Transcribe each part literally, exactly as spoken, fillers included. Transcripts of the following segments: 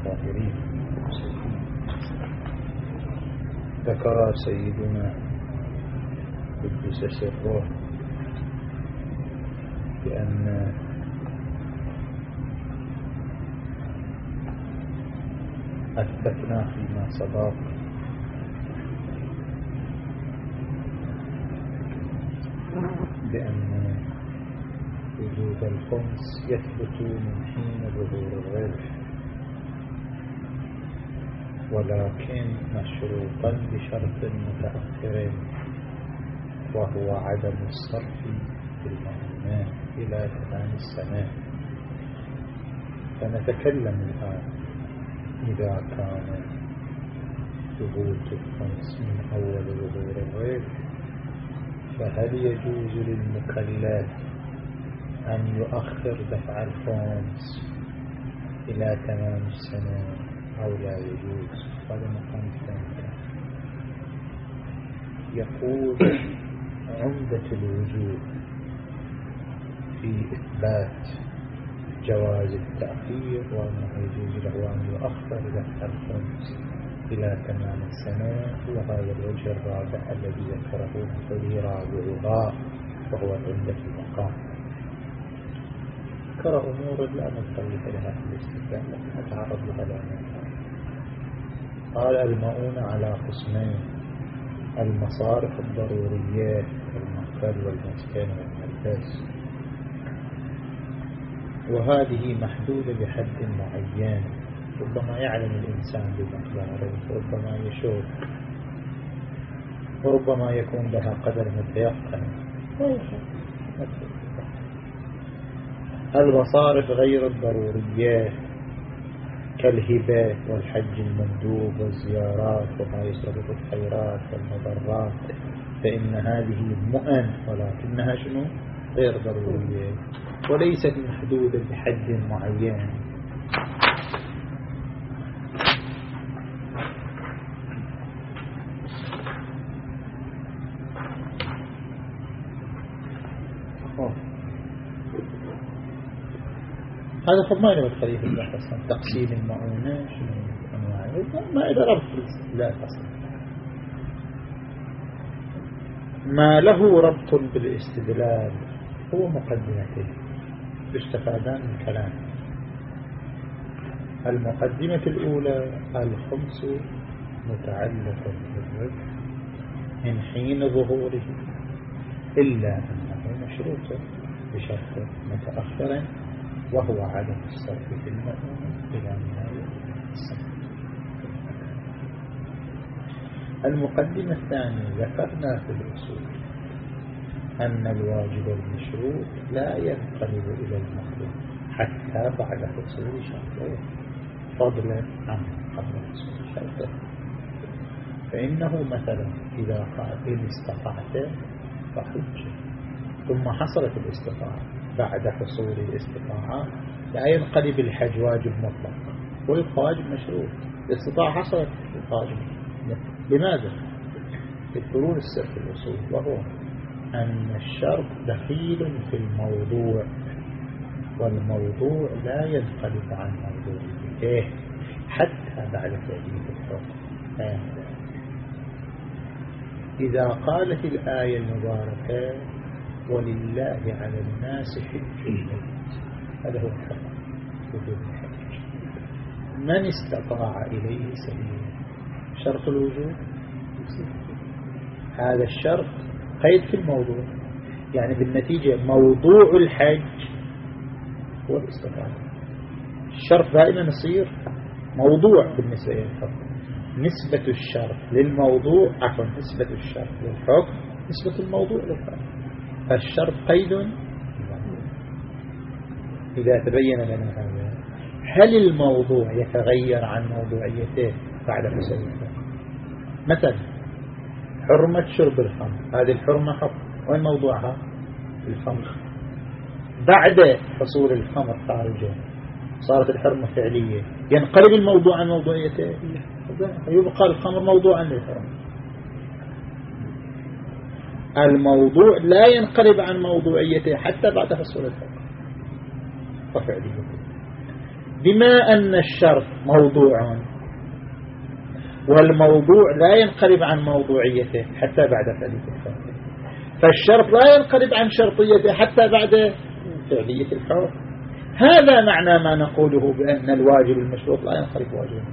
الطاهرين. ذكر سيدنا قدس سره بأن أثبتنا فيما سبق بأن وجود الخمس يثبت من حين ظهور الربح، ولكن مشروطا بشرط متأخر وهو عدم الصرف في المعلومات إلى تمام السنة. فنتكلم الآن إذا كان ثبوت الخمس من أول ظهور الربح، فهل يجوز للمكلف أن يؤخر دفع الخمس إلى تمام السنة أو لا يجوز؟ هذا مقام ثاني. يقول عمدة الوجود في إثبات جواز التأخير وأنه يجوز له أن يؤخر دفع الخمس إلى تمام السنة هو هذا الوجه الرابع الذي ذكره بقوله رابعها، وهو عمدة المقام. ذكر أمور لا نتطرق لها في الاستدلال لكن نتعرض لها الآن. قال المؤونة على قسمين: المصارف الضرورية كالمأكل والمسكن والملبس، وهذه محدودة بحد معين، ربما يعلم الإنسان بمقداره، ربما يشوف، وربما يكون لها قدر متيقن. المصارف غير الضرورية كالهبة والحج المندوب والزيارات وما يسبب الخيرات والمضرات، فإن هذه مؤن ولكنها شنو؟ غير ضرورية وليست محدودة بحد معين. هذا طب ما ينبغي خليفة البحث أصلا تقسيم المؤونة شنو أنواعه، ما إذا ربط لا أصلا ما له ربط بالاستدلال هو مقدمته باستفادان من كلام. المقدمة الأولى: الخمس متعلق بالربح من حين ظهوره إلا أنه مشروط بشرط متأخر وهو عدم الصرف في المؤونة إلى نهاية السنة. المقدمة الثانية: ذكرنا في الأصول أن الواجب المشروط لا ينقلب إلى المخلوق حتى بعد حصول شرطه، فضلا عن قبل حصول شرطه. فإنه مثلا إذا قال إن استطعت فحج، ثم حصلت الاستطاعة بعد حصول الاستطاعة، لا ينقلب الحج واجب مطلق ويبقى واجب مشروط. الاستطاعة حصلت واجب. لماذا؟ يذكرون السر في الأصول، وهو أن الشرط دخيل في الموضوع، والموضوع لا ينقلب عن موضوعه حتى بعد تأديب الحكم. إذا قالت الآية المباركة: ولله على الناس حج البيت، هذا هو الحق وجود الحج، من استطاع إليه سبيلا، شرط الوجود. هذا الشرط قيد في الموضوع، يعني بالنتيجة موضوع الحج هو الاستطاعة. الشرط دائما يصير موضوع بالنسبة للحكم. نسبة الشرط للموضوع عفوا نسبة الشرط للحكم نسبة الموضوع للحكم. فالشرط قيد. إذا تبين لنا هذا، هل الموضوع يتغير عن موضوعيته بعد حصول الحكم؟ مثلا حرمة شرب الخمر، هذه الحرمة حكم، وين موضوعها؟ الخمر. بعد حصول الخمر خارجه صارت الحرمة فعلية، ينقلب الموضوع عن موضوعيته؟ يبقى الخمر موضوعا للحرمة. الموضوع لا ينقلب عن موضوعيته حتى بعد حصول الحكم وفعليته. بما أن الشرط موضوع والموضوع لا ينقلب عن موضوعيته حتى بعد فعلية الحكم، فالشرط لا ينقلب عن شرطيته حتى بعد فعلية الحكم. هذا معنى ما نقوله بأن الواجب المشروط لا ينقلب واجبا.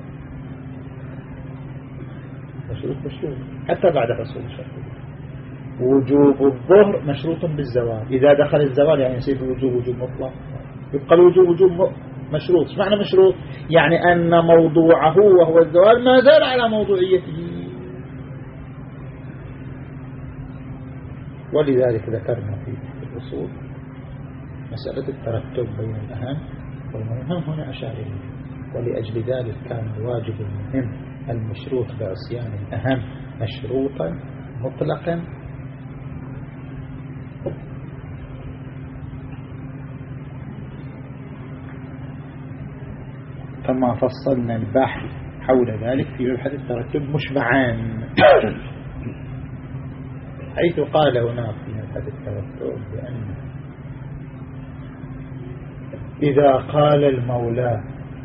مشروط مشروط حتى بعد حصول الشرط. وجوب الظهر مشروط بالزوال، إذا دخل الزوال يعني يصير الوجوب وجوب مطلق، يبقى الوجوب وجوب مشروط. ايش معنى مشروط؟ يعني أن موضوعه وهو الزوال ما زال على موضوعيته. ولذلك ذكرنا في الأصول مسألة الترتب بين الأهم والمهم هنا أشار إليه، ولأجل ذلك كان الواجب المهم المشروط بعصيان الأهم مشروطا مطلقا كما فصلنا البحث حول ذلك في مبحث الترتب مشبعان، حيث قال هناك في مبحث الترتب بأن إذا قال المولى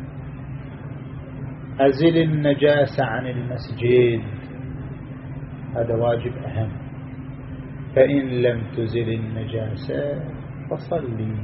أزل النجاسة عن المسجد هذا واجب أهم، فإن لم تزل النجاسة فصلي.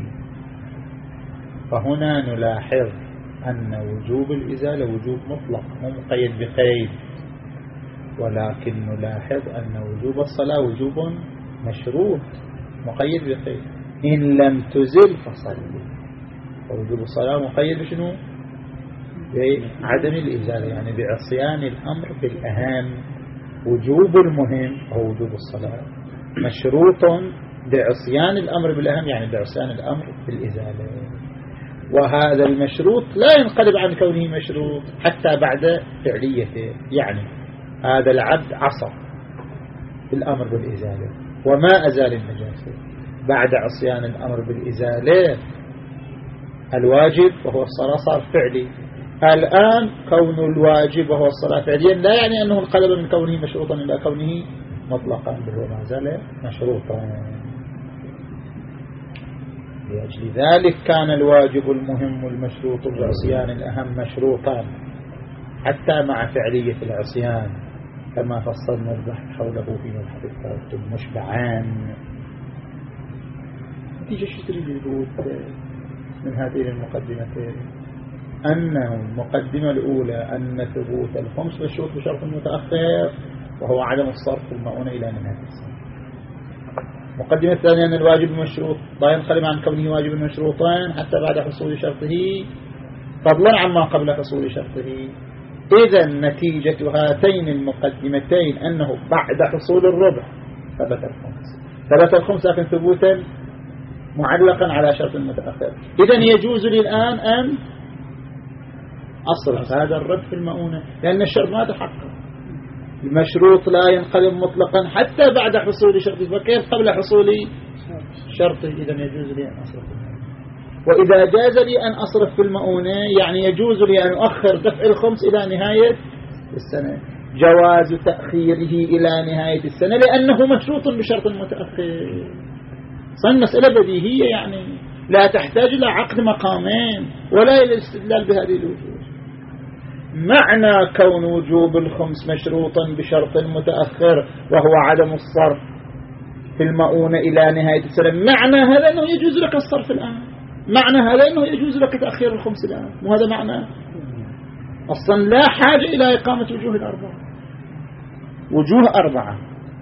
فهنا نلاحظ أن وجوب الإزالة وجوب مطلق مو مقيد بقيد، ولكن نلاحظ أن وجوب الصلاة وجوب مشروط مقيد بقيد، إن لم تزل فصلي. ووجوب الصلاة مقيد بشنو؟ بعدم الإزالة، يعني بعصيان الأمر بالأهم. وجوب المهم هو وجوب الصلاة مشروط بعصيان الأمر بالأهم، يعني بعصيان الأمر بالإزالة. وهذا المشروط لا ينقلب عن كونه مشروط حتى بعد فعليته، يعني هذا العبد عصى الأمر بالإزالة وما أزال النجاسة، بعد عصيان الأمر بالإزالة الواجب وهو الصلاة صار فعلي. الآن كون الواجب وهو الصلاة فعليا لا يعني أنه انقلب من كونه مشروطا إلى كونه مطلقا، بل هو ما زال مشروطا. لأجل ذلك كان الواجب المهم المشروط بعصيان الأهم مشروطا حتى مع فعلية العصيان، كما فصلنا البحث حوله في مبحث الترتب مشبعان. نتيجة شو تريد يقول من هذه المقدمتين؟ أنه المقدمة الأولى أن ثبوت الخمس مشروط بشرط متأخر وهو عدم الصرف المؤونة إلى نهاية السنة. المقدمة الثانية أن الواجب المشروط لا ينقلب عن كونه واجب مشروطا حتى بعد حصول شرطه فضلا عما قبل حصول شرطه. إذا نتيجة هاتين المقدمتين أنه بعد حصول الربع ثبت الخمس، ثبت الخمس لكن ثبوتا معلقا على شرط متأخر. إذا يجوز لي الآن أن أصرف هذا الرد في المؤونة، لأن الشرط ما تحقق. المشروط لا ينقلب مطلقا حتى بعد حصول شرطه، فكيف قبل حصول شرطه؟ إذا يجوز لي أن أصرف في المؤونة. وإذا جاز لي أن أصرف في المؤونة يعني يجوز لي أن أؤخر دفع الخمس إلى نهاية السنة. جواز تأخيره إلى نهاية السنة لأنه مشروط بشرط متأخر. صار مسألة بديهية، يعني لا تحتاج إلى عقد مقامين ولا إلى الاستدلال بهذه الوجوه. معنى كون وجوب الخمس مشروطا بشرط متأخر وهو عدم الصرف في المؤونة إلى نهاية السنة، معنى هذا أنه يجوز لك الصرف الآن، معنى هذا أنه يجوز لك تأخير الخمس الآن، وهذا معنى أصلا لا حاجة إلى إقامة وجوه الأربعة. وجوه أربعة: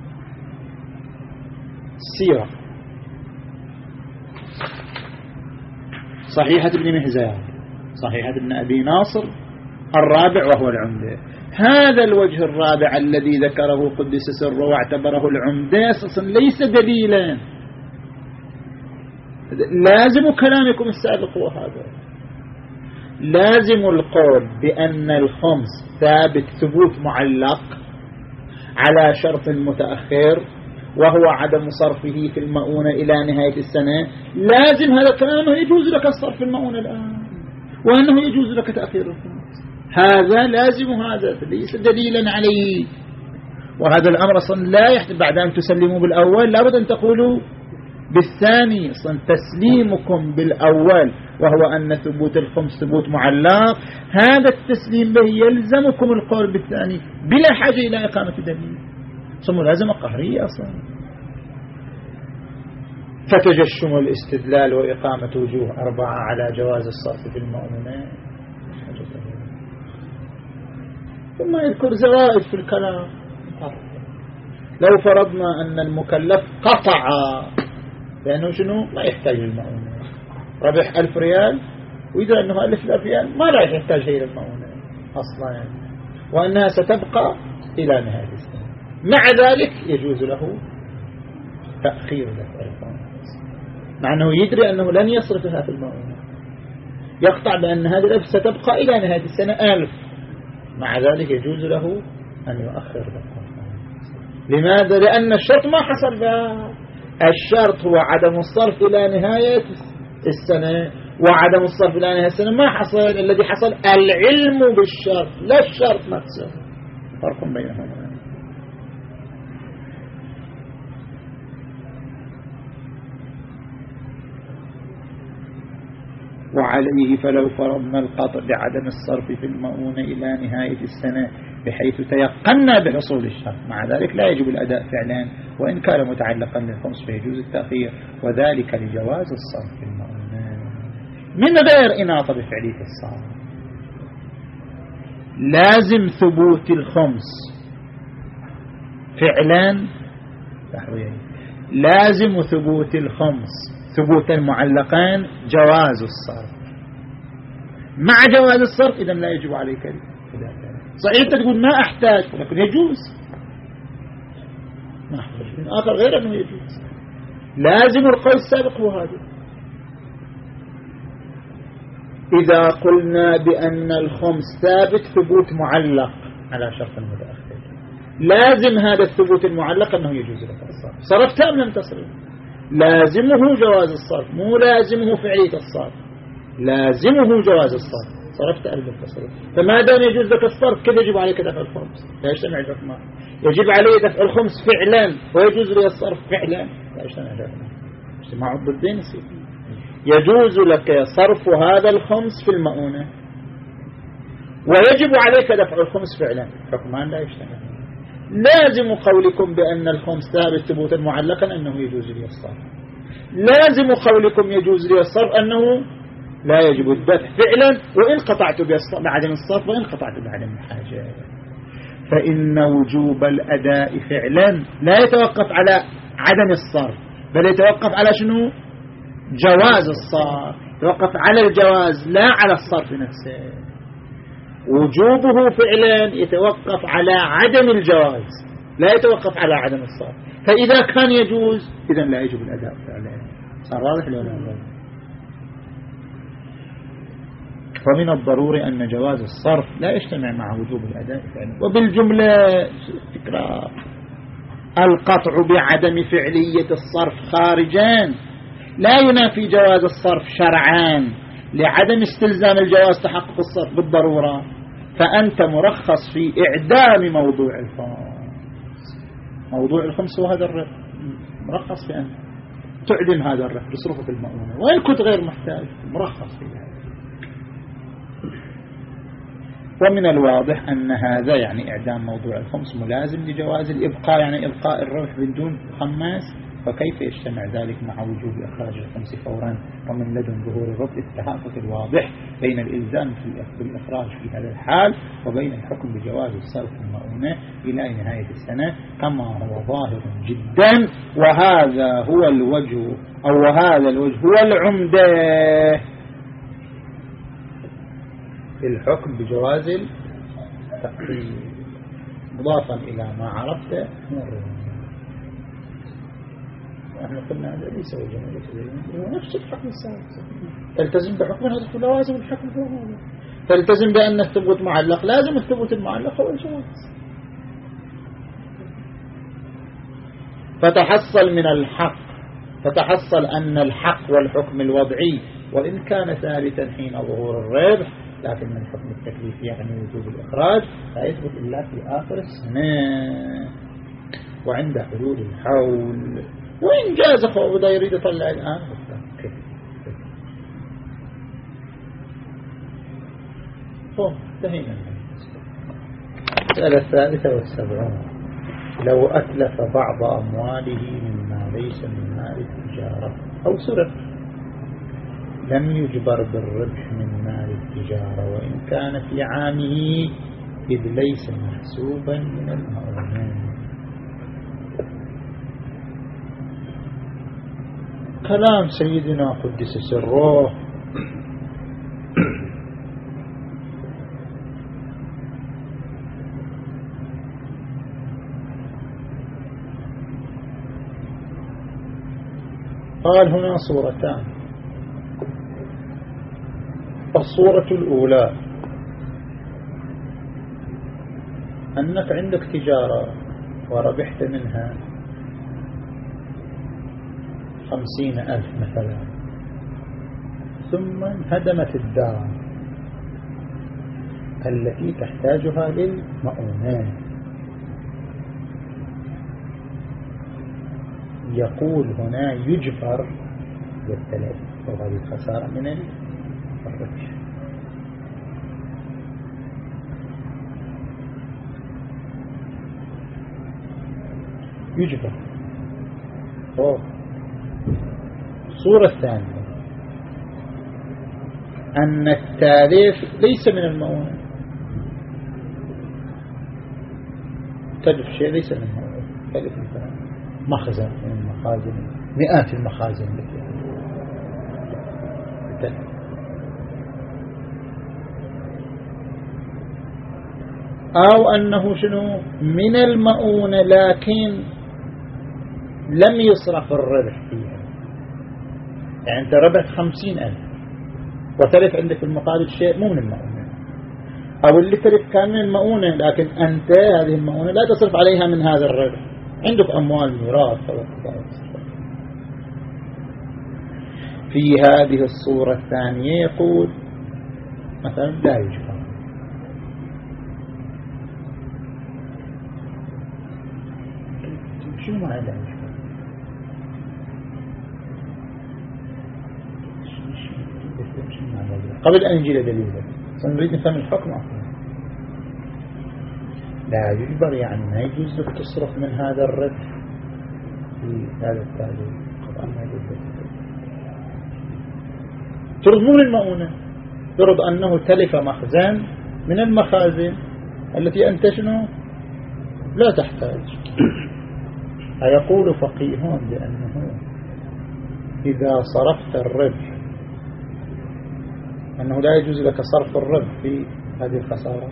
السيرة، صحيحة ابن مهزان، صحيحة ابن أبي ناصر، الرابع وهو العمدة. هذا الوجه الرابع الذي ذكره قدس سره واعتبره العمدة أساسا ليس دليلا، لازم كلامكم السابق وهذا لازم القول بأن الخمس ثابت ثبوت معلق على شرط متأخر وهو عدم صرفه في المؤونة إلى نهاية السنة. لازم هذا الكلام أنه يجوز لك الصرف في المؤونة الآن وأنه يجوز لك تأخير الخمس، هذا لازم، هذا ليس دليلا عليه. وهذا الأمر أصلا لا يحتاج بعد أن تسلموا بالأول لابد أن تقولوا بالثاني تسليمكم بالأول وهو أن ثبوت الخمس ثبوت معلق، هذا التسليم به يلزمكم القول بالثاني بلا حاجة إلى إقامة دليل، ثم لازم قهرية أصلا. فتجشم الاستدلال وإقامة وجوه أربعة على جواز الصرف في المؤمنات. ثم يذكر زوائد في الكلام. لو فرضنا أن المكلف قطع لأنه شنو ما يحتاج للمؤونة، ربح ألف ريال وإذا أنه ألف ريال ما راح يحتاج هي للمؤونة أصلا يعني، وأنها ستبقى إلى نهاية السنة، مع ذلك يجوز له تأخير دفع الخمس مع أنه يدري أنه لن يصرفها في المؤونة، يقطع بأن هذه الألف ستبقى إلى نهاية السنة ألف، مع ذلك يجوز له أن يؤخر دفع الخمس. لماذا؟ لأن الشرط ما حصل بها، الشرط هو عدم الصرف إلى نهاية السنة، وعدم الصرف إلى نهاية السنة ما حصل، الذي حصل العلم بالشرط لا الشرط نفسه، فرق بينهما. وعليه فلو فرضنا القطع بعدم الصرف في المؤونة إلى نهاية السنة بحيث تيقنا بحصول الشرط، مع ذلك لا يجب الأداء فعلا وإن كان متعلقا للخمس فيجوز التأخير، وذلك لجواز الصرف في المؤونة من غير إناطة بفعلية الصرف. لازم ثبوت الخمس فعلا، لازم ثبوت الخمس ثبوت المعلقان جواز الصرف، مع جواز الصرف إذا لا يجب عليك. صحيح تقول ما أحتاج ولكن يجوز، ما أحتاج من آخر غير أنه يجوز. لازم القول السابق هو هذا. إذا قلنا بأن الخمس ثابت ثبوت معلق على شرط المتأخر، لازم هذا الثبوت المعلق أنه يجوز لك الصرف. صرفت أم لم تصرف؟ لازمه جواز الصرف، مو لازمه فعلية الصرف، لازمه جواز الصرف. صرفت ألف التصرف، فما دام يجوز لك الصرف كيف يجب عليك دفع الخمس؟ لا يجتمع الحكمان. يجب عليه دفع الخمس فعلا ويجوز لي الصرف فعلا، لا يجتمع الحكمان. اجتماع الضدين يصير. يجوز لك صرف هذا الخمس في المؤونة ويجب عليك دفع الخمس فعلا، حكمان لا يجتمع. لازم قولكم بأن الخمس ثابت ثبوتا معلقا أنه يجوز لي الصرف، لازم قولكم يجوز لي الصرف أنه لا يجب الدفع فعلا وإن قطعت بعدم الصرف وإن قطعت بعدم الحاجة. فإن وجوب الأداء فعلا لا يتوقف على عدم الصرف، بل يتوقف على شنو؟ جواز الصرف، يتوقف على الجواز لا على الصرف نفسه. وجوبه فعلا يتوقف على عدم الجواز لا يتوقف على عدم الصرف، فإذا كان يجوز إذا لا يجب الأداء فعلا. صار واضح لو لا؟ فمن الضروري أن جواز الصرف لا يجتمع مع وجوب الأداء فعلا. وبالجملة فكرة القطع بعدم فعلية الصرف خارجان لا ينافي جواز الصرف شرعان لعدم استلزام الجواز تحقق الصرف بالضرورة، فأنت مرخص في إعدام موضوع الخمس. موضوع الخمس هو هذا الربح، مرخص في أن تعدم هذا الربح تصرفه في المؤونة، وإن كنت غير محتاج مرخص في هذا. ومن الواضح أن هذا يعني إعدام موضوع الخمس ملازم لجواز الإبقاء، يعني إبقاء الربح بدون خماس، فكيف يجتمع ذلك مع وجوب إخراج الخمس فورا ومن لدن ظهور الربح؟ التحقق الواضح بين الإلزام في الإخراج في هذا الحال وبين الحكم بجواز الصرف المؤونة إلى نهاية السنة كما هو ظاهر جدا، وهذا هو الوجه أو هذا الوجه هو العمدة الحكم بجواز التقديم مضافا إلى ما عرفت من الرمز. احنا قلنا هذا ليس وجه هو نفس الحكم السابق، تلتزم بحكم هذا لوازم الحكم هو هذا، تلتزم بأن الثبوت معلق، لازم الثبوت المعلق هو الجواز. فتحصل من الحق فتحصل أن الحق والحكم الوضعي وإن كان ثالثا حين ظهور الربح، لكن من حكم التكليف يعني وجوب الإخراج لا يثبت إلا في آخر السنة وعند حلول الحول. وإن جاز أخوه بدا يريد يطلع الآن كيف انتهينا. المسألة الثالثة والسبعون: لو أتلف بعض أمواله مما ليس من مال التجارة أو سرق لم يجبر بالربح من مال التجارة وإن كان في عامه إذ ليس محسوبا من المؤمن. كلام سيدنا قدس سره. قال هنا صورتان: الصورة الأولى أنك عندك تجارة وربحت منها خمسين ألف مثلا، ثم انهدمت الدار التي تحتاجها للمؤونات. يقول هنا يجبر بالتلف وهذه الخسارة من الربح. يجبر. أوه. الصورة الثانية أن التاليف ليس من المؤونة. تلف شيء ليس من المؤونة. تلف مثلا مخزن من المخازن، مئات المخازن التي أو أنه شنو من المؤونة لكن لم يصرف الربح فيها. يعني أنت ربحت خمسين ألف وتلف عندك المقابل شيء مو من المؤونة، أو اللي تلف كان من المؤونة لكن أنت هذه المؤونة لا تصرف عليها من هذا الربح، عندك أموال ميراث. في هذه الصورة الثانية يقول مثلا لا يجبر. شو معنى لا يجبر؟ قبل أن نجي لدليله سنريد نفهم الحكم أصلا. لا يجبر يعني ما يجوز لك تصرف من هذا الربح في هذا التالي. طبعا ما يجوز لك ترد مو المؤونة، ترد أنه تلف مخزن من المخازن التي أنت شنو لا تحتاج. أيقول فقيهون بأنه إذا صرفت الربح أنه لا يجوز لك صرف الربح في هذه الخسارة؟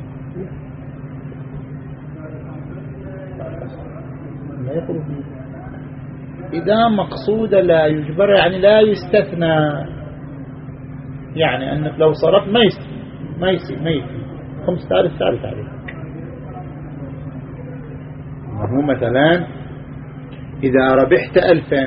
لا يقول إذا مقصود لا يجبر يعني لا يستثنى، يعني أنك لو صرفت ما يستثنى ما يصير ما يصير خمسة آلاف تعرف عليه. هو مثلا إذا ربحت ألفا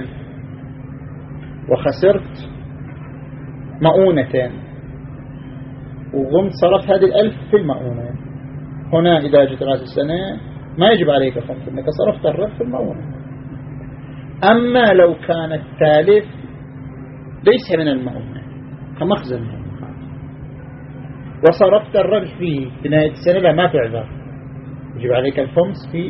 وخسرت مؤونة وقمت صرفت هذه الألف في المؤونة، هنا إذا جت رأس السنة ما يجب عليك خمس أنك صرفت الربح في المؤونة. أما لو كان التالف ليس من المؤونة كمخزن من المخازن وصرفت الربح فيه في نهاية السنة لا ما تعذر، يجب عليك الخمس في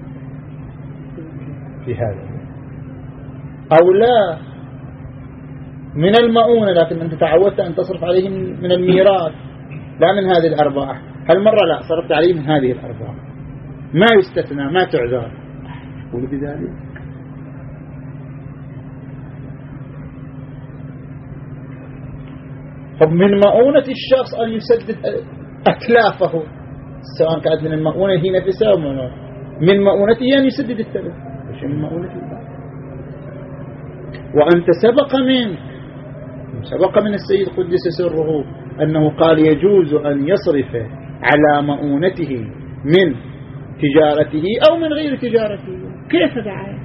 في هذا. أو لا من المؤونة لكن أنت تعودت أن تصرف عليه من الميراث لا من هذه الأرباح، هالمرة لا صرفت عليه من هذه الأرباح ما يستثنى ما تعذر. قول بذلك طب من مؤونة الشخص أن يسدد أتلافه سواء كانت من المؤونة هي نفسها أو من مؤونته أن يسدد التلف. من مؤونته وأنت سبق منك سبق من السيد قدس سره أنه قال يجوز أن يصرف على مؤونته من تجارته أو من غير تجارته. كيف دعاية؟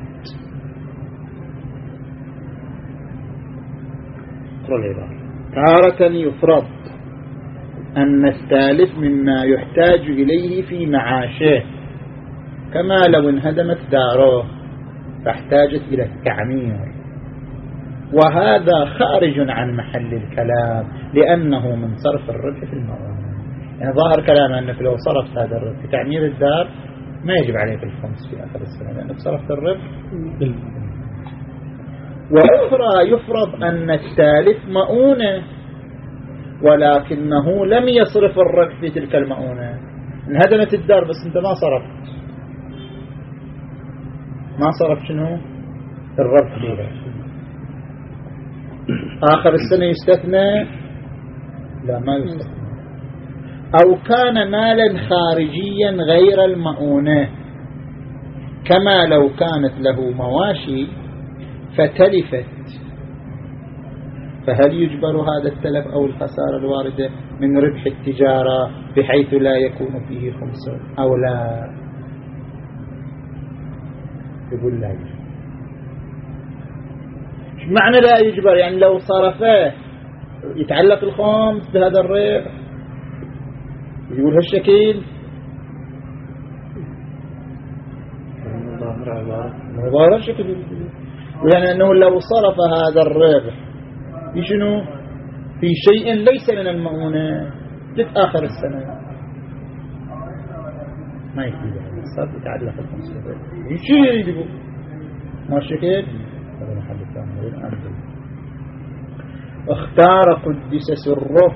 تارة يفرض أن الثالث مما يحتاج إليه في معاشه، كما لو انهدمت داره فاحتاجت إلى التعمير، وهذا خارج عن محل الكلام لأنه من صرف الربح في المؤونة. يعني ظاهر كلامه أنك لو صرفت هذا الربح في تعمير الدار ما يجب عليك الخمس في آخر السنة لأنك صرفت الربح. وأخرى يفرض أن الثالث مؤونة ولكنه لم يصرف الربح في تلك المؤونة، انهدمت الدار بس انت ما صرفت، ما صرف شنو الربح ليه. آخر السنة يستثنى؟ لا ما يستثنى. أو كان مالا خارجيا غير المؤونة كما لو كانت له مواشي فتلفت، فهل يجبر هذا التلف أو الخسارة الواردة من ربح التجارة بحيث لا يكون فيه خمس أو لا؟ يقول لا يجبر. معنى لا يجبر يعني لو صرفه يتعلق الخمس بهذا الربح، يقول هالشكل ظاهر الشكل، يعني أنه لو صرف هذا الربح يشنو في شيء ليس من المؤونة جت آخر السنة ما يفيد صار يتعلق الخمس الربح شو يجيبه ما الشكل. هذا محل الثاني. اختار قدس سره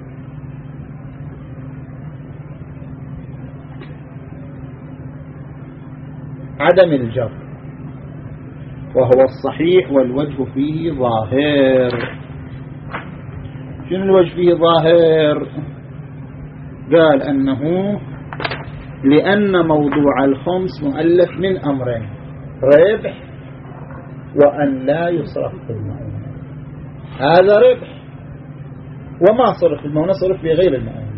عدم الجر، وهو الصحيح والوجه فيه ظاهر. شنو الوجه فيه ظاهر؟ قال أنه لأن موضوع الخمس مؤلف من أمرين: ربح وأن لا يصرف في المؤونة. هذا ربح وما صرف في المؤونة، صرف في غير المؤونة.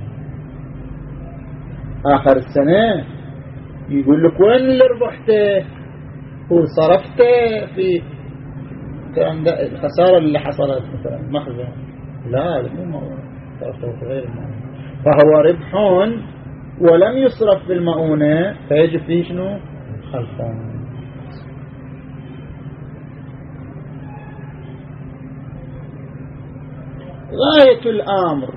آخر السنة يقول لك وين اللي ربحته؟ هو صرفته في الخسارة اللي حصلت مثلا مخزن، لا مو مؤونة، صرفته في غير المؤونة، فهو ربح ولم يصرف في المؤونة فيجب فيه شنو؟ خلفان. غاية الأمر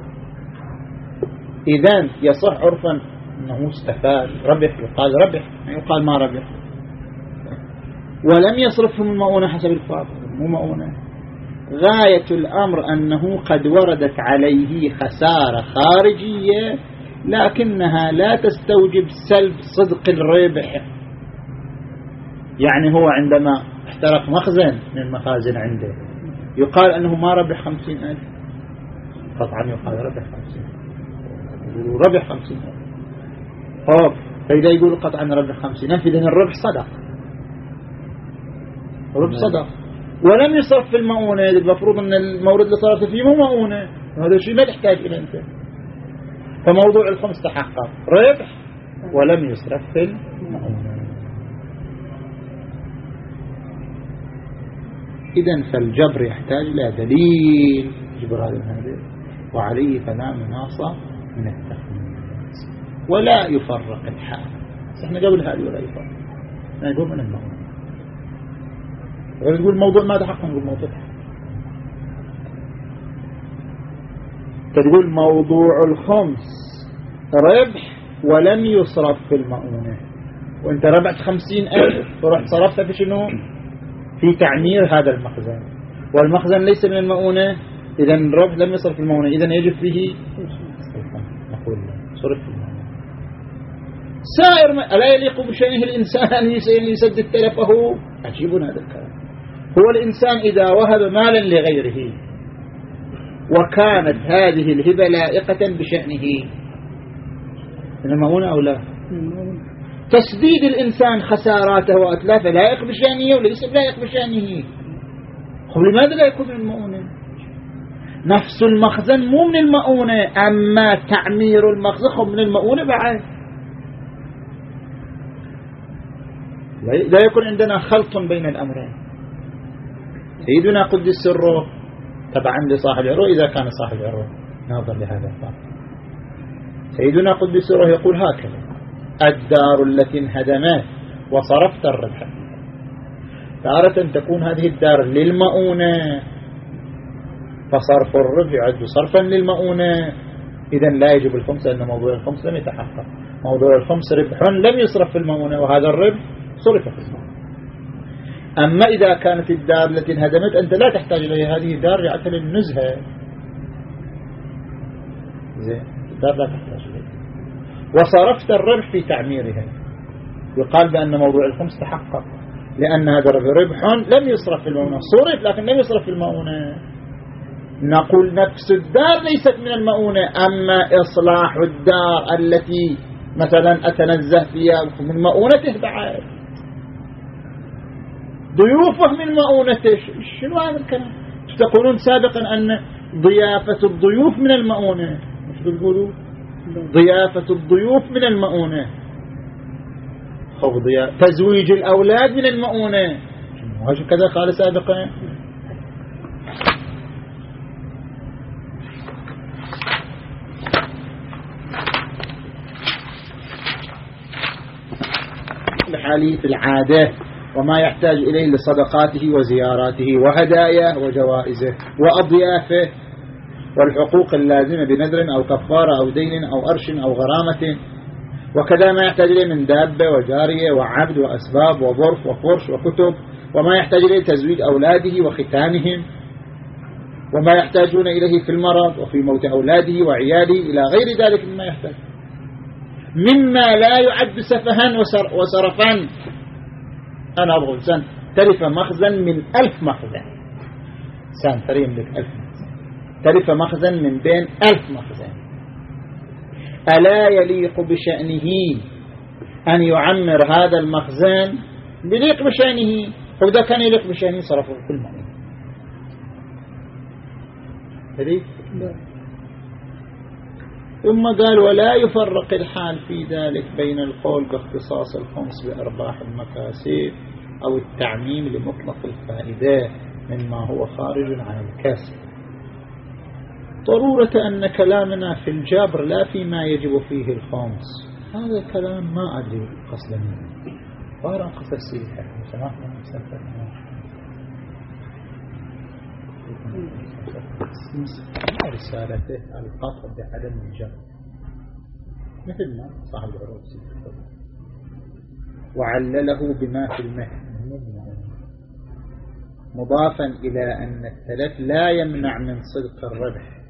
إذن يصح عرفا أنه استفاد ربح، يقال ربح يقال ما ربح، ولم يصرفه من المؤونة حسب الفاظ مو مؤونة. غاية الأمر أنه قد وردت عليه خسارة خارجية لكنها لا تستوجب سلب صدق الربح. يعني هو عندما احترق مخزن من المخازن عنده يقال أنه ما ربح خمسين ألف، قطعا يقال ربح خمسين ألف، ربح خمسين ألف. طب فإذا يقول قطعا ربح خمسين ألف إذن الربح صدق، ربح صدق ولم يصرف في المؤونة. المفروض أن المورد اللي صرفت فيه مو مؤونة، هذا الشيء لا تحتاج إلى أنت. فموضوع الخمس تحقق ربح ولم يصرف في المؤونة. إذن فالجبر يحتاج إلى دليل يجبر هذا المهدد، وعليه فلا مناصة من التخميس ولا يفرق الحال. احنا قبل هذه ولا يفرق، نقول من المؤونة. تقول الموضوع ما تحقق، نقول موضوع تحقق. تقول موضوع الخمس ربح ولم يصرف في المؤونة، وانت ربحت خمسين ألف ورحت صرفتها في شنو؟ في تعمير هذا المخزن، والمخزن ليس من المؤونة، إذا الربح لم يصرف في المؤونة، إذا يجب فيه نقول صرف في المؤونة. سائر ما ألا يليق بشأنه الإنسان أن يسدد تلفه؟ عجيب هذا الكلام. هو الإنسان إذا وهب مالا لغيره وكانت هذه الهبة لائقة بشأنه من المؤونة أو لا؟ تسديد الإنسان خساراته وأتلافه لائق بشأنه وليس لائق بشأنه. خب لماذا لا يكون من المؤونة؟ نفس المخزن مو من المؤونة، أما تعمير المخزن خب من المؤونة بعد. لا يكون عندنا خلط بين الأمرين. سيدنا قدس سره طبعا لصاحب العروة إذا كان صاحب العروة ناظر لهذا الفرق. سيدنا قدس سره يقول هكذا: الدار التي انهدمت وصرفت الربح تارة تكون هذه الدار للمؤونة فصرف الربح يعد صرفا للمؤونة، إذن لا يجب الخمس لأن موضوع الخمس لم يتحقق. موضوع الخمس ربح لم يصرف في المؤونة وهذا الربح صرف في المؤونة. أما إذا كانت الدار التي انهدمت أنت لا تحتاج إليها، هذه الدار رعاية للنزهة، زين الدار لا تحتاج إليها وصرفت الربح في تعميرها، يقال بأن موضوع الخمس تحقق لأن هذا الربح لم يصرف في المؤونة، صرف لكن لم يصرف في المؤونة. نقول نفس الدار ليست من المؤونة، أما إصلاح الدار التي مثلا أتنزه فيها من مؤونته بعد، ضيوفه من مؤونته. شنو هذا الكلام؟ تقولون سابقا أن ضيافة الضيوف من المؤونة، مش تقولوا ضيافة الضيوف من المؤونة، تزويج الأولاد من المؤونة، كذا قال سابقا. بحالية العادة وما يحتاج إليه لصدقاته وزياراته وهداياه وجوائزه وأضيافه والحقوق اللازمة بنذر أو كفارة أو دين أو أرش أو غرامة، وكذا ما يحتاج إليه من دابة وجارية وعبد وأسباب وظرف وفرش وكتب، وما يحتاج إليه تزويد أولاده وختانهم، وما يحتاجون إليه في المرض وفي موت أولاده وعياله إلى غير ذلك مما يحتاج، مما لا يعد سفها وسرفا. أنا أبغى إنسان تلف مخزن من ألف مخزن، إنسان ترى يملك ألف مخزن، تلف مخزن من بين ألف مخزن، ألا يليق بشأنه أن يعمر هذا المخزن؟ يليق بشأنه، فإذا كان يليق بشأنه صرفه كل مرة. هذه ثم قال ولا يفرق الحال في ذلك بين القول باختصاص الخمس بأرباح المكاسب أو التعميم لمطلق الفائدة مما هو خارج عن الكسب. ضرورة أن كلامنا في الجبر لا فيما يجب فيه الخمس، هذا الكلام ما أدري قصد منه ظاهرا قصد السيحة سمعنا رسالته القصد بعدم الجبر مثل ما صاحب العروض وعلله بما في المهن مضافا إلى أن التلف لا يمنع من صدق الربح.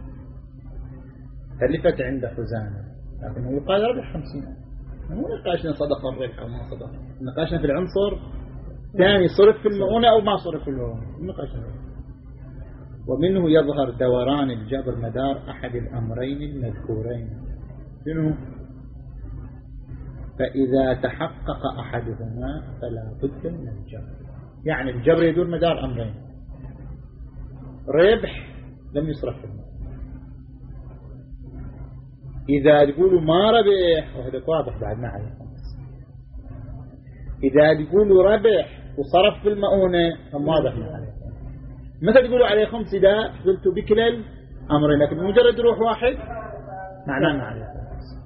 تلفت عند خزانة لكنه يقال ربح خمسين، مو نقاشنا صدق الربح أو ما صدق، نقاشنا في العنصر ثاني صرف في المؤونة أو ما صرف في المؤونة نقاشنا. ومنه يظهر دوران الجبر مدار أحد الأمرين المذكورين، منه فإذا تحقق أحدهما فلا بد من الجبر، يعني الجبر يدور مدار أمرين، ربح لم يصرف في المال، إذا تقولوا ما ربح وهذا واضح بعد ما عليه خمس، إذا تقولوا ربح وصرف في المؤونة هم واضح ما عليه خمس. مثل تقولوا عليه خمس إذا قلتوا بكل الأمرين، لكن مجرد روح واحد معناه ما عليه خمس.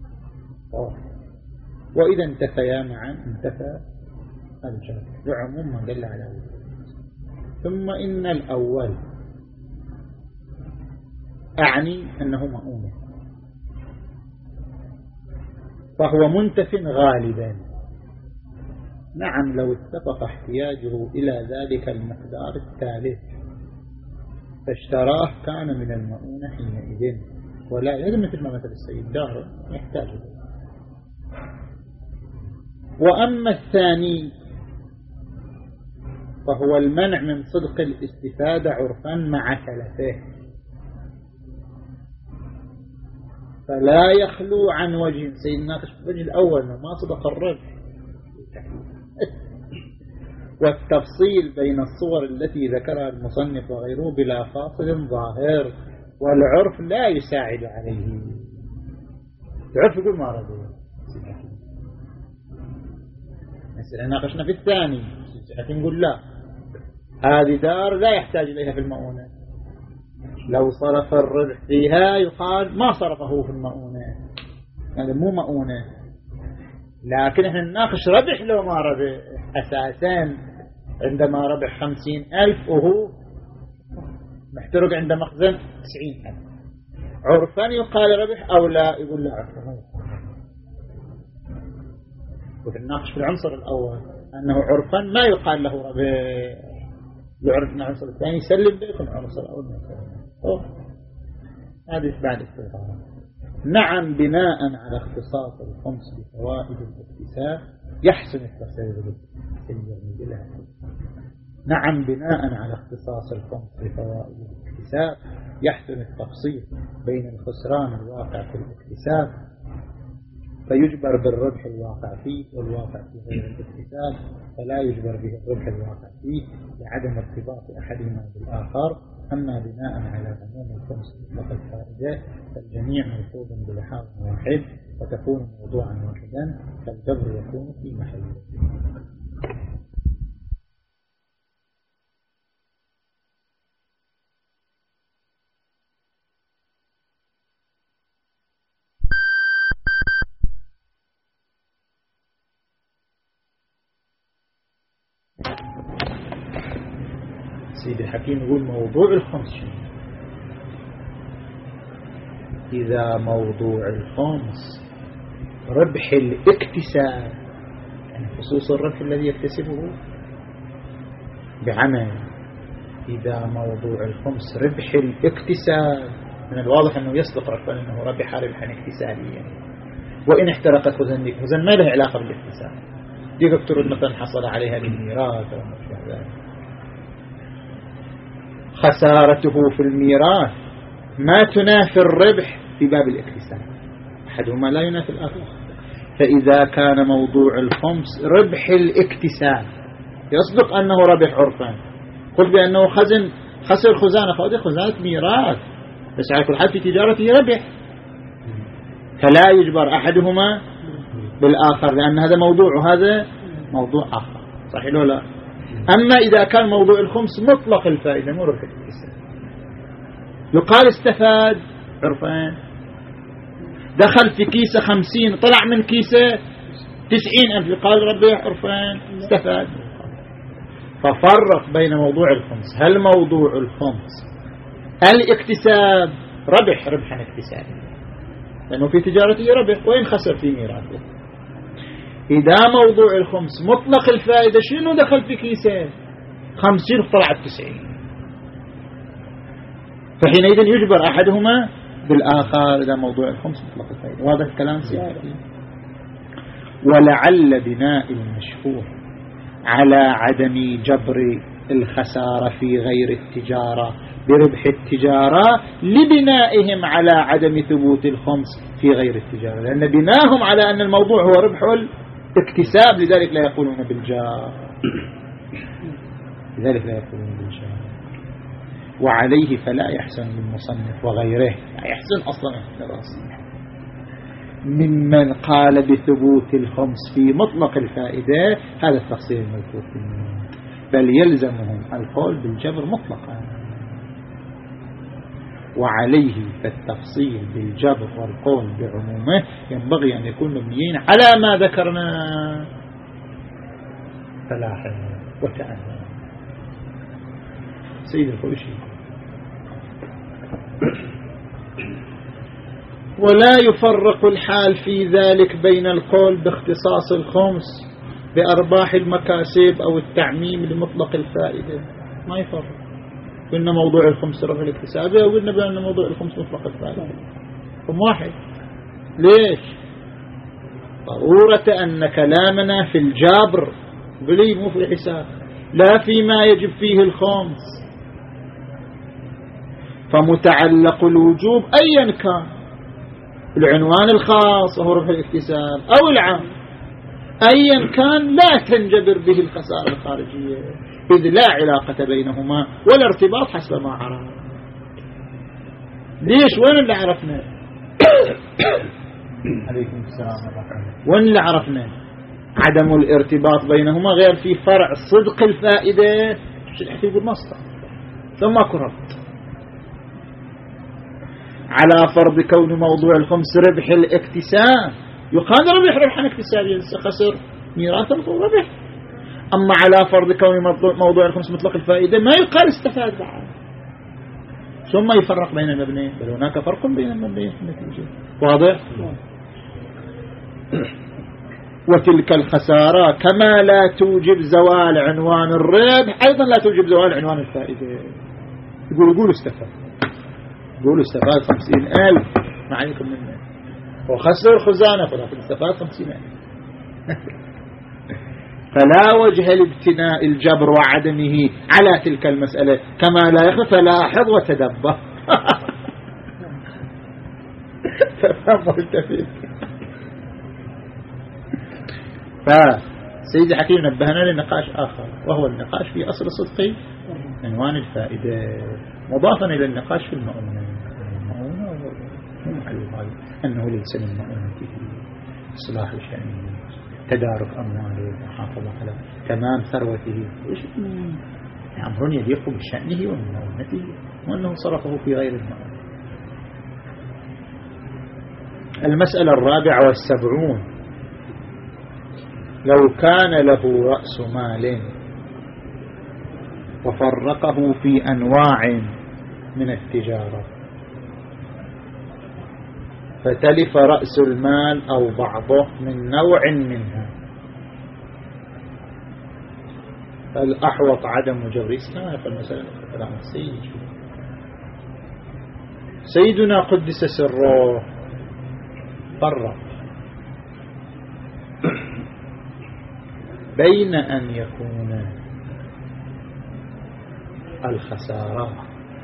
وإذا انتفيا معا انتفى الجبر لعموم ما دل على وجود. ثم إن الأول أعني أنه مؤونة فهو منتف غالبا، نعم لو اتفق احتياجه إلى ذلك المقدار الثالث فاشتراه كان من المؤونة حينئذ، ولا يجب مثل ما مثل السيد داره يحتاجه. وأما الثاني فهو المنع من صدق الاستفادة عرفا مع تلفه، فلا يخلو عن وجه. سيدنا ناقش الوجه الأول ما صدق الربح، والتفصيل بين الصور التي ذكرها المصنف وغيره بلا فاصل ظاهر، والعرف لا يساعد عليه. العرف يقول ما رضي، مثلا ناقشنا في الثاني نقول لا هذه دار لا يحتاج إليها في المؤونة، لو صرف الربح فيها يقال ما صرفه في المؤونة، يعني مو مؤونة، لكن احنا نناقش ربح لو ما ربح أساسا عندما ربح خمسين ألف وهو محترق عند مخزن تسعين ألف، عرفا يقال ربح أو لا؟ يقول لا عرفا. وتناقش في العنصر الأول أنه عرفا ما يقال له ربح، يعرف العنصر الثاني يسلم بيكم العنصر الأول ما يسلم. هذه بعد استغراب. نعم بناء على اختصاص الخمس بفوائد الاكتساب يحسن التفسير. نعم بناء على اختصاص الخمس بفوائد الاكتساب يحسن التفصيل بين الخسران الواقع في الاكتساب فيجبر بالربح الواقع فيه والواقع في غير الاكتساب فلا يجبر به الربح الواقع فيه لعدم ارتباط أحدهما بالآخر. أما بناء على عموم الخمس مطلق الفائدة فالجميع ملحوظ بلحاظ واحد وتكون موضوعا واحدا فالجبر يكون في محله. سيدي الحكيم يقول موضوع الخمس شيء. إذا موضوع الخمس ربح الاكتساب يعني خصوص الربح الذي يكتسبه بعمل، إذا موضوع الخمس ربح الاكتساب من الواضح أنه يصدق ربحا أنه ربح ربحا اكتسابيا وإن احترقت خزن خزن ما له علاقة بالاكتساب. يذكر مثلا حصل عليها بالميراث أو مثل ذلك، خسارته في الميراث ما تنافي الربح في باب الاكتساب، أحدهما لا ينافي الآخر. فإذا كان موضوع الخمس ربح الاكتساب يصدق أنه ربح عرفا، قل بأنه خزن خسر خزانة فهذه خزانة ميراث بس على كل حال في تجارته ربح، فلا يجبر أحدهما بالآخر لأن هذا موضوع وهذا موضوع آخر، صحيح ولا لا؟ أما إذا كان موضوع الخمس مطلق الفائدة مو ربح الاكتساب، يقال استفاد عرفان، دخل في كيسة خمسين طلع من كيسة تسعين ألف يقال ربح عرفان استفاد. ففرق بين موضوع الخمس، هل موضوع الخمس الاكتساب ربح ربحا اكتسابي لأنه في تجارته ربح وإن خسر في ميراثه. إذا موضوع الخمس مطلق الفائدة شنو دخل في كيسة خمسين طلعت تسعين، فحينئذ يجبر أحدهما بالآخر إذا موضوع الخمس مطلق الفائدة. واضح الكلام سيدي؟ ولعل بناء المشهور على عدم جبر الخسارة في غير التجارة بربح التجارة لبنائهم على عدم ثبوت الخمس في غير التجارة، لأن بناهم على أن الموضوع هو ربح الاكتساب لذلك لا يقولون بالجار، لذلك لا يقولون بالجار. وعليه فلا يحسن للمصنف وغيره، لا يحسن أصلا احتراس ممن قال بثبوت الخمس في مطلق الفائدة هذا التفصيل المذكور فيه، بل يلزمهم القول بالجبر مطلقا. وعليه فالتفصيل بالجبر والقول بعمومه ينبغي أن يكون مبنيين على ما ذكرنا فلاحا وتأمل. سيد الخوشي ولا يفرق الحال في ذلك بين القول باختصاص الخمس بأرباح المكاسب أو التعميم لمطلق الفائدة، ما يفرق. قلنا موضوع الخمس ربح الاكتسابي وقلنا بأن موضوع الخمس مطلق الفائدة هم واحد. ليش؟ ضرورة أن كلامنا في الجابر بلي مو في الحساب لا فيما يجب فيه الخمس، فمتعلق الوجوب أيا كان العنوان الخاص وهو ربح الاكتساب أو العام أيا كان لا تنجبر به الخسارة الخارجية إذ لا علاقة بينهما ولا ارتباط حسب ما عرف. ليش؟ وين اللي عرفنا؟ عليكم السلام ورحمة. وين اللي عرفنا عدم الارتباط بينهما غير في فرع صدق الفائدة شو الحكي يقول مصدر ثم كربت على فرض كون موضوع الخمس ربح الاكتساب يقال ربح ربحا اكتسابيا خسر ميراثا ربح. أما على فرض كون موضوع الخمس مطلق الفائدة ما يقال استفاد بعد. ثم يفرق بين المبنيين، بل هناك فرق بين المبنيين في النتيجة. واضح؟ وتلك الخسارة كما لا توجب زوال عنوان الربح أيضا لا توجب زوال عنوان الفائدة. يقول يقول استفاد يقول استفاد خمسين ألف ما عليكم منه، وخسر خزانة ولكن استفاد خمسين ألف. فلا وجه لابتناء الجبر وعدمه على تلك المسألة كما لا يخفى. فلاحظ وتدبر. ففهم والتفت. فسيد حكيم نبهنا لنقاش آخر، وهو النقاش في أصل صدق عنوان الفائدة مضافا إلى النقاش في المؤونة. المؤونة أنه ليس من مؤونته إصلاح شأنه، تدارك أمواله، محافظة على تمام ثروته، أمر يليق بشأنه ومؤونته، وأنه صرفه في غير المؤونة. المسألة الرابعة والسبعون: لو كان له رأس مال وفرقه في أنواع من التجارة فتلف رأس المال أو بعضه من نوع منها، فالأحوط عدم جبر إسلام. فالمسألة كلام السيد سيدنا قدس سره فرق بين أن يكون الخسارة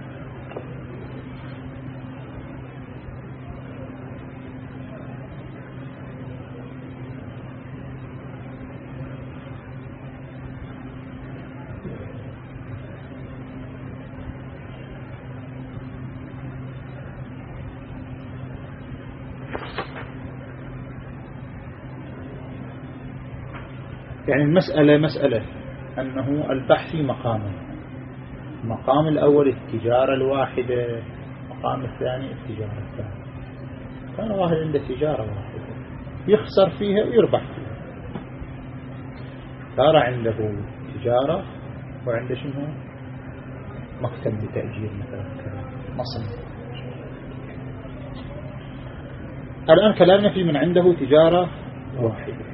يعني المسألة مسألة أنه البحث في مقامه، مقام الأول التجارة الواحدة، مقام الثاني التجارة الثانية. كان واحد عنده تجارة واحدة يخسر فيها ويربح فيها، صار عنده تجارة وعنده شنو مكتب لتأجير مثلا مصنع. الآن كلامنا في من عنده تجارة واحدة.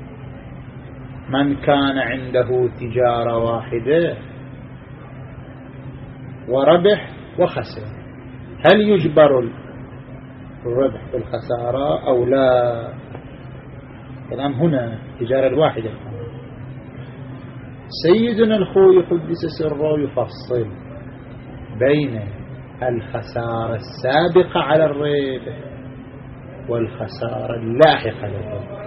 من كان عنده تجارة واحدة وربح وخسر، هل يجبر الربح بالخسارة أو لا؟ كلام هنا التجارة الواحدة. سيدنا الخوي قدس سره يفصل بين الخسارة السابقة على الربح والخسارة اللاحقة للربح.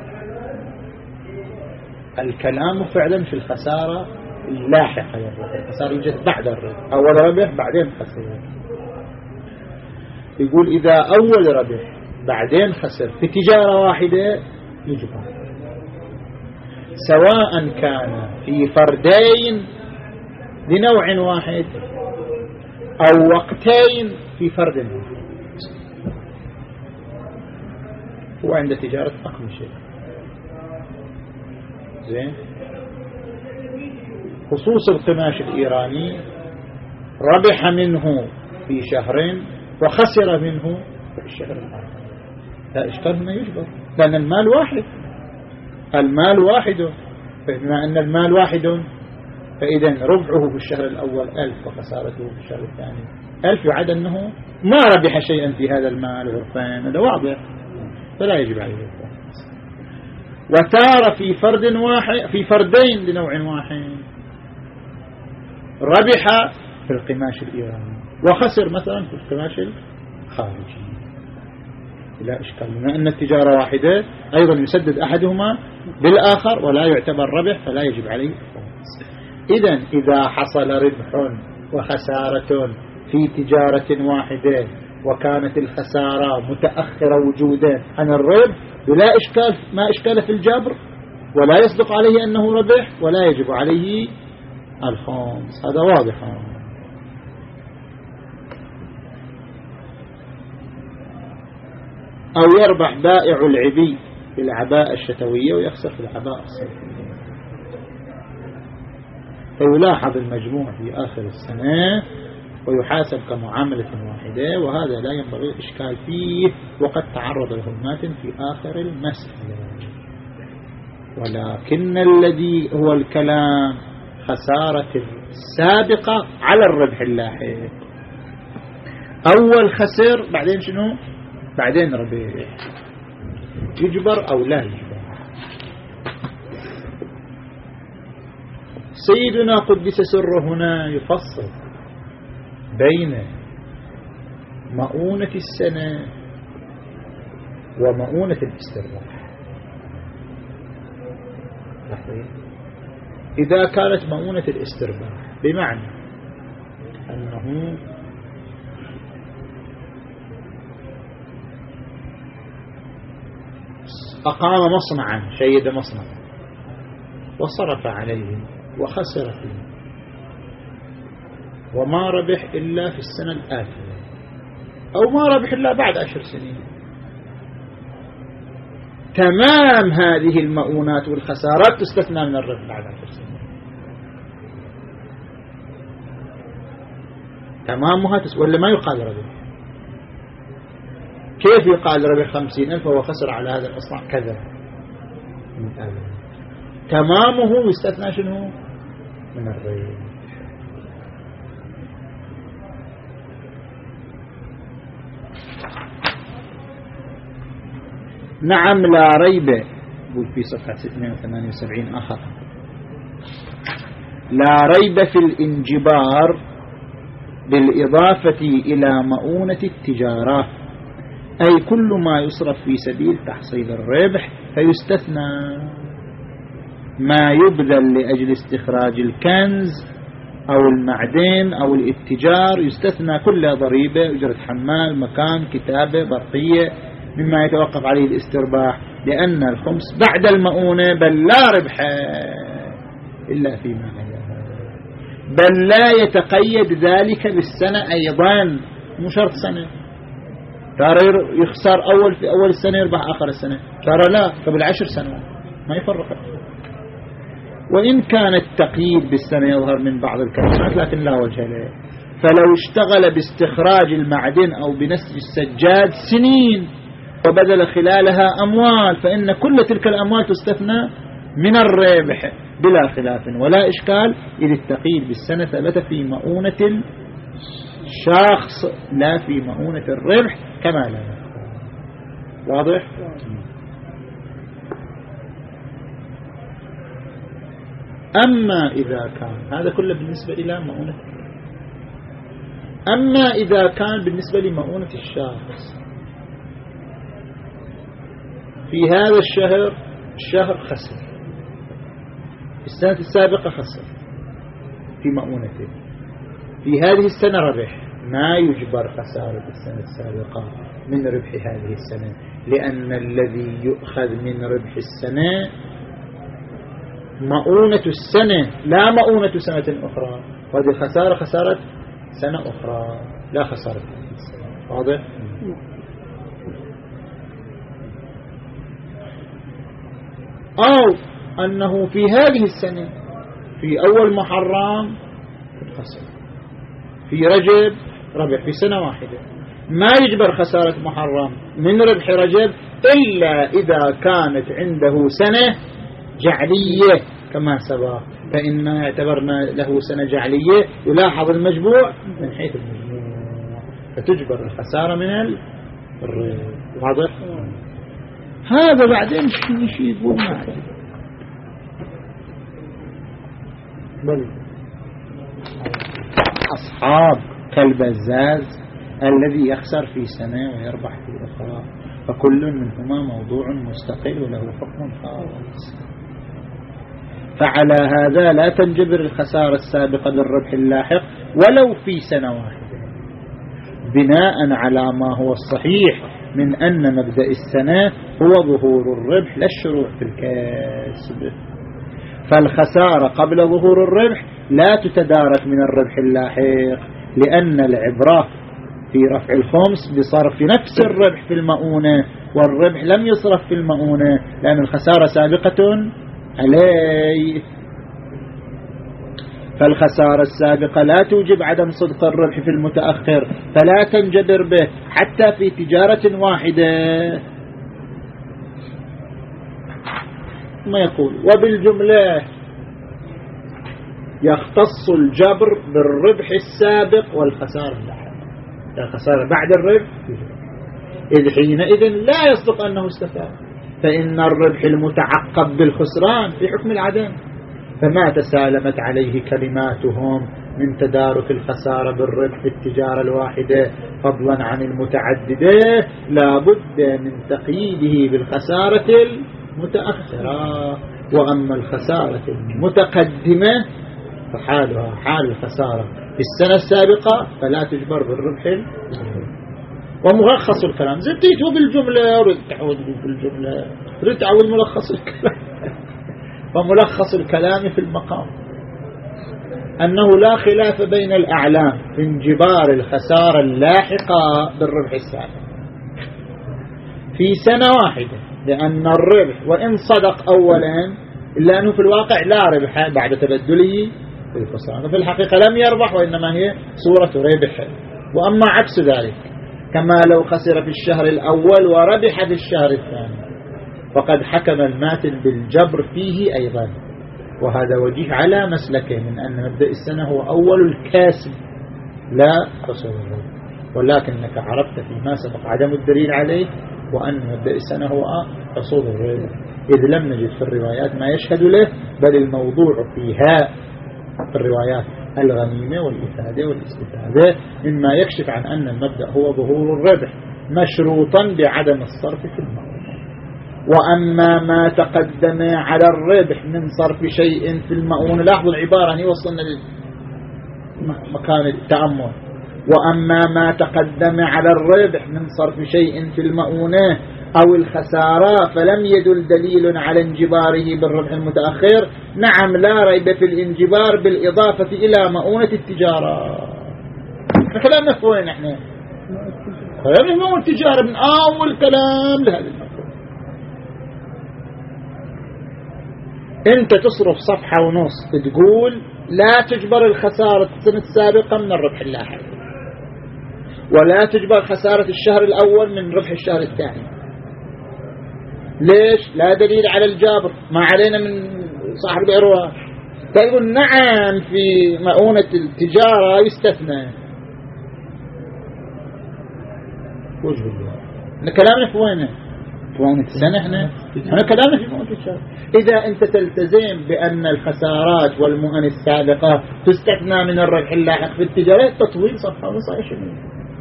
الكلام فعلا في الخسارة اللاحقة للربح، الخسارة يوجد بعد الربح، أول ربح بعدين خسر. يقول إذا أول ربح بعدين خسر في تجارة واحدة يجبر، سواء كان في فردين لنوع واحد أو وقتين في فرد واحد. هو عند تجارة أقمشة زين، خصوص القماش الإيراني ربح منه في شهرين وخسر منه في الشهر الآخر، لا إشكال هنا يجبر، لأن المال واحد، المال واحد. فبما أن المال واحد فإذا ربحه في الشهر الأول ألف وخسارته في الشهر الثاني ألف، يعد أنه ما ربح شيئا في هذا المال غرفان، هذا واضح، فلا يجب عليه الغرفان. وتار في فرد واحد في فردين لنوع واحد، ربح في القماش الإيراني وخسر مثلا في القماش الخارجي، لا إشكال، بما أن التجارة واحدة أيضا يسدد أحدهما بالآخر ولا يعتبر ربح فلا يجب عليه. إذن إذا حصل ربح وخسارة في تجارة واحدة وكانت الخسارة متأخرة وجودا عن الربح بلا إشكال، ما إشكال في الجبر، ولا يصدق عليه أنه ربح ولا يجب عليه الخمس. هذا واضح. أو يربح بائع العبي في العباءة الشتوية ويخسر في العباءة الصيفية. فيلاحظ المجموع في آخر السنة ويحاسب كمعاملة واحدة، وهذا لا ينبغي الإشكال فيه، وقد تعرض له الماتن في آخر المسألة. ولكن الذي هو الكلام خسارة السابقة على الربح اللاحق، أول خسر بعدين شنو؟ بعدين ربح، يجبر أو لا يجبر. سيدنا قدس سره هنا يفصل بين مؤونة السنة ومؤونة الاسترباح. إذا كانت مؤونة الاسترباح بمعنى أنه أقام مصنعا، شيد مصنعا وصرف عليه وخسر فيه وما ربح إلا في السنة الآتية، أو ما ربح إلا بعد عشر سنين، تمام هذه المؤونات والخسارات تستثنى من الربح بعد عشر سنين، تمامها تس... ولا ما يقال ربح؟ كيف يقال ربح خمسين ألف وهو خسر على هذا الإصلاح كذا؟ تمامه يستثنى شنو من الربح. نعم لا ريب، في صفحة ستمائة وثمانية وسبعين آخر، لا ريب في الانجبار بالإضافة إلى مؤونة التجارة، أي كل ما يصرف في سبيل تحصيل الربح، فيستثنى ما يبذل لأجل استخراج الكنز أو المعدن أو الاتجار، يستثنى كل ضريبة، أجرة حمال، مكان، كتابة، برقية، مما يتوقف عليه الاسترباح، لأن الخمس بعد المؤونة بل لا ربح إلا فيما عداها، بل لا يتقيد ذلك بالسنة أيضا، مو شرط سنة، ترى يخسر أول في أول السنة يربح آخر السنة، ترى لا قبل عشر سنوات، ما يفرق. وإن كان التقييد بالسنة يظهر من بعض الكلمات لكن لا وجه له، فلو اشتغل باستخراج المعدن أو بنسج السجاد سنين وبذل خلالها أموال، فإن كل تلك الأموال تستثنى من الربح بلا خلاف ولا إشكال، إذ التقييد بالسنة ثبت في مؤونة الشخص لا في مؤونة الربح كما لا نفهم. واضح؟ أما إذا كان هذا كله بالنسبة إلى مؤونة، أما إذا كان بالنسبة لمؤونة الشخص في هذا الشهر، الشهر خسر، السنة السابقة خسر في مؤونته، في هذه السنة ربح، ما يجبر خسارة السنة السابقة من ربح هذه السنة، لأن الذي يؤخذ من ربح السنة مؤونة السنة لا مؤونة سنة أخرى، وهذه الخسارة خسارة سنة أخرى لا خسارة هذه السنة. واضح؟ أو أنه في هذه السنة في أول محرم خسر، في رجب ربح في سنة واحدة، ما يجبر خسارة محرم من ربح رجب إلا إذا كانت عنده سنة جعلية كما سبق، فإن اعتبرنا له سنة جعلية يلاحظ المجموع من حيث المجموع، فتجبر الخسارة من الربح. واضح؟ هذا بعدين شيء شيء يقول ما بل أصحاب كالبزاز الذي يخسر في سنة ويربح في أخرى، فكل منهما موضوع مستقل وله حكم خاص. فعلى هذا لا تنجبر الخسارة السابقة للربح اللاحق ولو في سنة واحدة، بناء على ما هو الصحيح من أن مبدأ السنة هو ظهور الربح لا الشروع في الكسب، فالخسارة قبل ظهور الربح لا تتدارك من الربح اللاحق، لأن العبرة في رفع الخمس بصرف نفس الربح في المؤونة، والربح لم يصرف في المؤونة لأن الخسارة سابقة عليه. فالخسارة السابقة لا توجب عدم صدق الربح في المتأخر، فلا تنجبر به حتى في تجارة واحدة. ما يقول وبالجملة يختص الجبر بالربح السابق والخسارة اللاحقة، الخسارة بعد الربح، إذ حينئذ لا يصدق أنه استفاد، فإن الربح المتعقب بالخسران في حكم العدم، فما تسالمت عليه كلماتهم من تدارك الخسارة بالربح في التجارة الواحدة فضلا عن المتعددة لا بد من تقييده بالخسارة المتأخرة. وأما الخسارة المتقدمة فحالها حال الخسارة في السنة السابقة فلا تجبر بالربح المتأخر. وملخص الكلام زدت وبالجملة رد تعود بالجملة رد تعود ملخص الكلام. وملخص الكلام في المقام أنه لا خلاف بين الأعلام في انجبار الخسارة اللاحقة بالربح السابق في سنة واحدة، لأن الربح وإن صدق أولا إلا أنه في الواقع لا ربح بعد تبدله بالخسارة، في الحقيقة لم يربح وإنما هي صورة ربح. وأما عكس ذلك كما لو خسر في الشهر الأول وربح في الشهر الثاني فقد حكم الماتن بالجبر فيه أيضا، وهذا وجيه على مسلكه من أن مبدأ السنة هو أول الكاسب لا حصول الربح، ولكنك عرفت فيما سبق عدم الدليل عليه وأن مبدأ السنة هو حصول الربح، إذ لم نجد في الروايات ما يشهد له، بل الموضوع فيها في الروايات الغنيمة والإفادة والاستفادة مما يكشف عن أن المبدأ هو ظهور الربح مشروطا بعدم الصرف في الموضوع. وأما ما تقدم على الربح من صرف شيء في المؤونة، لاحظوا العبارة هي وصلنا لمكان التأمل، وأما ما تقدم على الربح من صرف شيء في المؤونة أو الخسارة فلم يدل دليل على انجباره بالربح المتأخر، نعم لا ريب في الانجبار بالإضافة إلى مؤونة التجارة. كلامنا في وين احنا؟ كلامنا مؤونة التجارة من أول كلام لهذا المفهوم. انت تصرف صفحة ونص تقول لا تجبر الخسارة السنة السابقة من الربح اللاحق، ولا تجبر خسارة الشهر الأول من ربح الشهر الثاني. ليش؟ لا دليل على الجابر، ما علينا من صاحب الإرواه. تقول نعم في مؤونة التجارة يستثنى. وجه الله كلامنا في وينه؟ في مؤونة السنة احنا احنا كلامنا في مؤونة الشهر. إذا أنت تلتزم بأن الخسارات والمؤن السابقة تستثنى من الربح اللاحق في التجارة، تطويل صفحة ونص عشرين.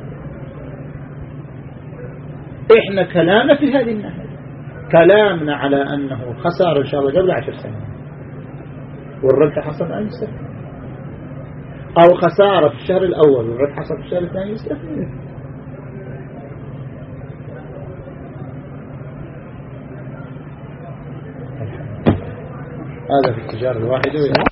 احنا كلامنا في هذه الناحية، كلامنا على أنه خسارة إن شاء الله قبل عشر سنوات والربح حصل أي سنة، أو خسارة في الشهر الأول والربح حصل في الشهر الثاني يستثنى. هذا في التجارة الواحدة.